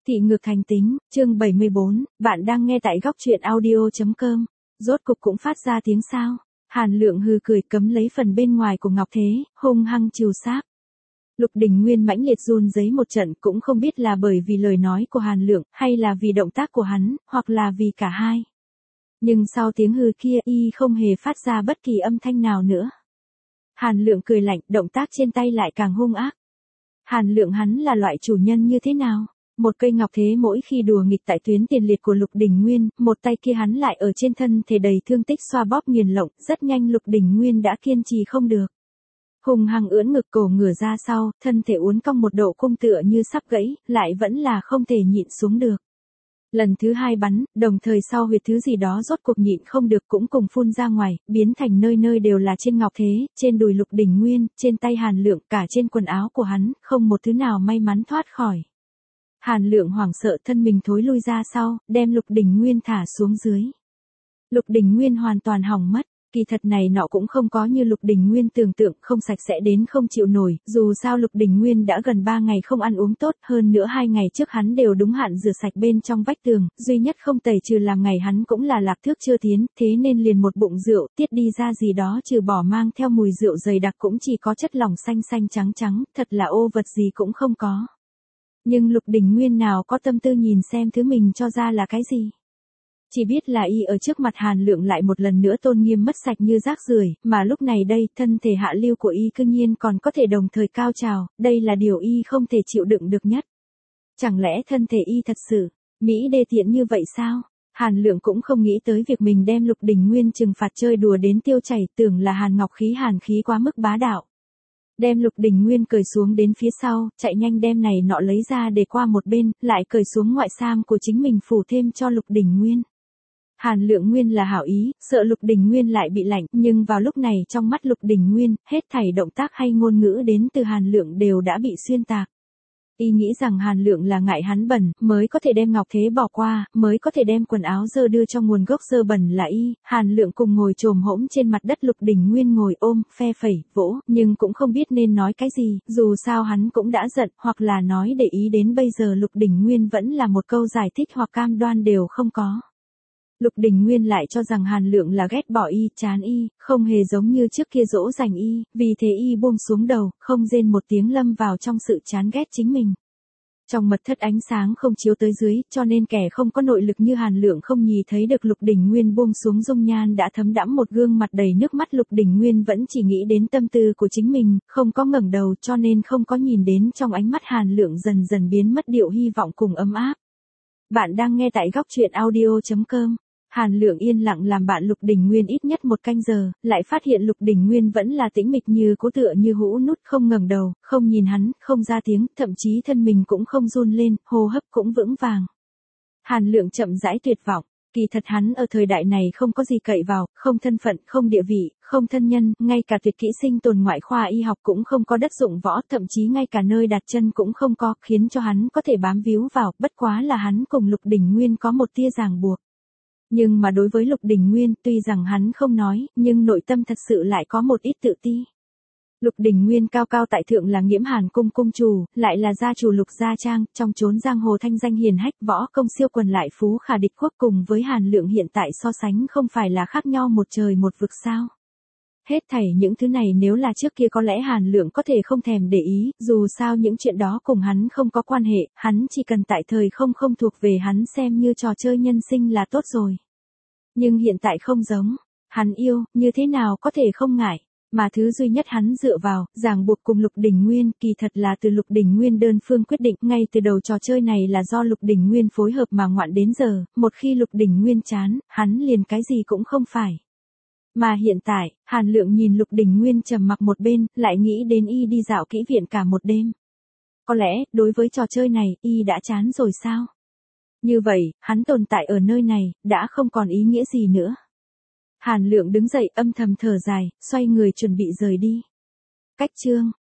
Thị ngược thành tính, chương 74, bạn đang nghe tại góc truyện audio.com. Rốt cục cũng phát ra tiếng sao. Hàn Lượng hừ cười cấm lấy phần bên ngoài của Ngọc Thế, hung hăng trừ sáp. Lục Đình Nguyên mãnh liệt run rẩy một trận, cũng không biết là bởi vì lời nói của Hàn Lượng, hay là vì động tác của hắn, hoặc là vì cả hai. Nhưng sau tiếng hừ kia y không hề phát ra bất kỳ âm thanh nào nữa. Hàn Lượng cười lạnh, động tác trên tay lại càng hung ác. Hàn Lượng hắn là loại chủ nhân như thế nào? Một cây ngọc thế mỗi khi đùa nghịch tại tuyến tiền liệt của Lục Đình Nguyên, một tay kia hắn lại ở trên thân thể đầy thương tích xoa bóp nghiền lộng, rất nhanh Lục Đình Nguyên đã kiên trì không được. Hùng hăng ưỡn ngực cổ ngửa ra sau, thân thể uốn cong một độ cung tựa như sắp gãy, lại vẫn là không thể nhịn xuống được. Lần thứ hai bắn, đồng thời sau huyệt thứ gì đó rốt cuộc nhịn không được cũng cùng phun ra ngoài, biến thành nơi nơi đều là trên ngọc thế, trên đùi Lục Đình Nguyên, trên tay Hàn Lượng, cả trên quần áo của hắn, không một thứ nào may mắn thoát khỏi. Hàn Lượng hoảng sợ thân mình thối lui ra sau, đem Lục Đình Nguyên thả xuống dưới. Lục Đình Nguyên hoàn toàn hỏng mất, kỳ thật này nọ cũng không có như Lục Đình Nguyên tưởng tượng, không sạch sẽ đến không chịu nổi, dù sao Lục Đình Nguyên đã gần 3 ngày không ăn uống tốt, hơn nữa 2 ngày trước hắn đều đúng hạn rửa sạch bên trong vách tường, duy nhất không tẩy trừ làm ngày hắn cũng là lạc thước chưa tiến, thế nên liền một bụng rượu, tiết đi ra gì đó trừ bỏ mang theo mùi rượu dày đặc cũng chỉ có chất lỏng xanh xanh trắng trắng, thật là ô vật gì cũng không có. Nhưng Lục Đình Nguyên nào có tâm tư nhìn xem thứ mình cho ra là cái gì. Chỉ biết là y ở trước mặt Hàn Lượng lại một lần nữa tôn nghiêm mất sạch như rác rưởi, mà lúc này đây, thân thể hạ lưu của y cư nhiên còn có thể đồng thời cao trào, đây là điều y không thể chịu đựng được nhất. Chẳng lẽ thân thể y thật sự, Mỹ đê tiện như vậy sao? Hàn Lượng cũng không nghĩ tới việc mình đem Lục Đình Nguyên trừng phạt chơi đùa đến tiêu chảy, tưởng là Hàn Ngọc Hàn khí quá mức bá đạo. Đem Lục Đình Nguyên cởi xuống đến phía sau, chạy nhanh đem này nọ lấy ra để qua một bên, lại cởi xuống ngoại sam của chính mình phủ thêm cho Lục Đình Nguyên. Hàn Lượng nguyên là hảo ý, sợ Lục Đình Nguyên lại bị lạnh, nhưng vào lúc này trong mắt Lục Đình Nguyên, hết thảy động tác hay ngôn ngữ đến từ Hàn Lượng đều đã bị xuyên tạc. Y nghĩ rằng Hàn Lượng là ngại hắn bẩn, mới có thể đem ngọc thế bỏ qua, mới có thể đem quần áo dơ đưa cho nguồn gốc dơ bẩn là y. Hàn Lượng cùng ngồi chồm hỗn trên mặt đất, Lục Đình Nguyên ngồi ôm, phe phẩy, vỗ, nhưng cũng không biết nên nói cái gì, dù sao hắn cũng đã giận, hoặc là nói để ý đến bây giờ Lục Đình Nguyên vẫn là một câu giải thích hoặc cam đoan đều không có. Lục Đình Nguyên lại cho rằng Hàn Lượng là ghét bỏ y, chán y, không hề giống như trước kia dỗ dành y, vì thế y buông xuống đầu, không rên một tiếng lâm vào trong sự chán ghét chính mình. Trong mật thất ánh sáng không chiếu tới dưới, cho nên kẻ không có nội lực như Hàn Lượng không nhìn thấy được Lục Đình Nguyên buông xuống dung nhan đã thấm đẫm một gương mặt đầy nước mắt. Lục Đình Nguyên vẫn chỉ nghĩ đến tâm tư của chính mình, không có ngẩng đầu cho nên không có nhìn đến trong ánh mắt Hàn Lượng dần dần biến mất điệu hy vọng cùng ấm áp. Bạn đang nghe tại góc truyện audio.com. Hàn Lượng yên lặng làm bạn Lục Đình Nguyên ít nhất 1 canh giờ, lại phát hiện Lục Đình Nguyên vẫn là tĩnh mịch như cố tựa như hũ nút, không ngẩng đầu, không nhìn hắn, không ra tiếng, thậm chí thân mình cũng không run lên, hô hấp cũng vững vàng. Hàn Lượng chậm rãi tuyệt vọng, kỳ thật hắn ở thời đại này không có gì cậy vào, không thân phận, không địa vị, không thân nhân, ngay cả tuyệt kỹ sinh tồn ngoại khoa y học cũng không có đất dụng võ, thậm chí ngay cả nơi đặt chân cũng không có, khiến cho hắn có thể bám víu vào, bất quá là hắn cùng Lục Đình Nguyên có một tia ràng buộc. Nhưng mà đối với Lục Đình Nguyên, tuy rằng hắn không nói, nhưng nội tâm thật sự lại có một ít tự ti. Lục Đình Nguyên cao cao tại thượng là Nghiễm Hàn cung cung chủ, lại là gia chủ Lục gia trang, trong chốn giang hồ thanh danh hiền hách, võ công siêu quần lại phú khả địch quốc, cùng với Hàn Lượng hiện tại so sánh không phải là khác nhau một trời một vực sao? Hết thảy những thứ này nếu là trước kia có lẽ Hàn Lượng có thể không thèm để ý, dù sao những chuyện đó cùng hắn không có quan hệ, hắn chỉ cần tại thời không thuộc về hắn xem như trò chơi nhân sinh là tốt rồi. Nhưng hiện tại không giống, hắn yêu, như thế nào có thể không ngại, mà thứ duy nhất hắn dựa vào, ràng buộc cùng Lục Đình Nguyên, kỳ thật là từ Lục Đình Nguyên đơn phương quyết định, ngay từ đầu trò chơi này là do Lục Đình Nguyên phối hợp mà ngoạn đến giờ, một khi Lục Đình Nguyên chán, hắn liền cái gì cũng không phải. Mà hiện tại, Hàn Lượng nhìn Lục Đình Nguyên trầm mặc một bên, lại nghĩ đến y đi dạo kỹ viện cả một đêm. Có lẽ, đối với trò chơi này, y đã chán rồi sao? Như vậy, hắn tồn tại ở nơi này, đã không còn ý nghĩa gì nữa. Hàn Lượng đứng dậy âm thầm thở dài, xoay người chuẩn bị rời đi. Cách chương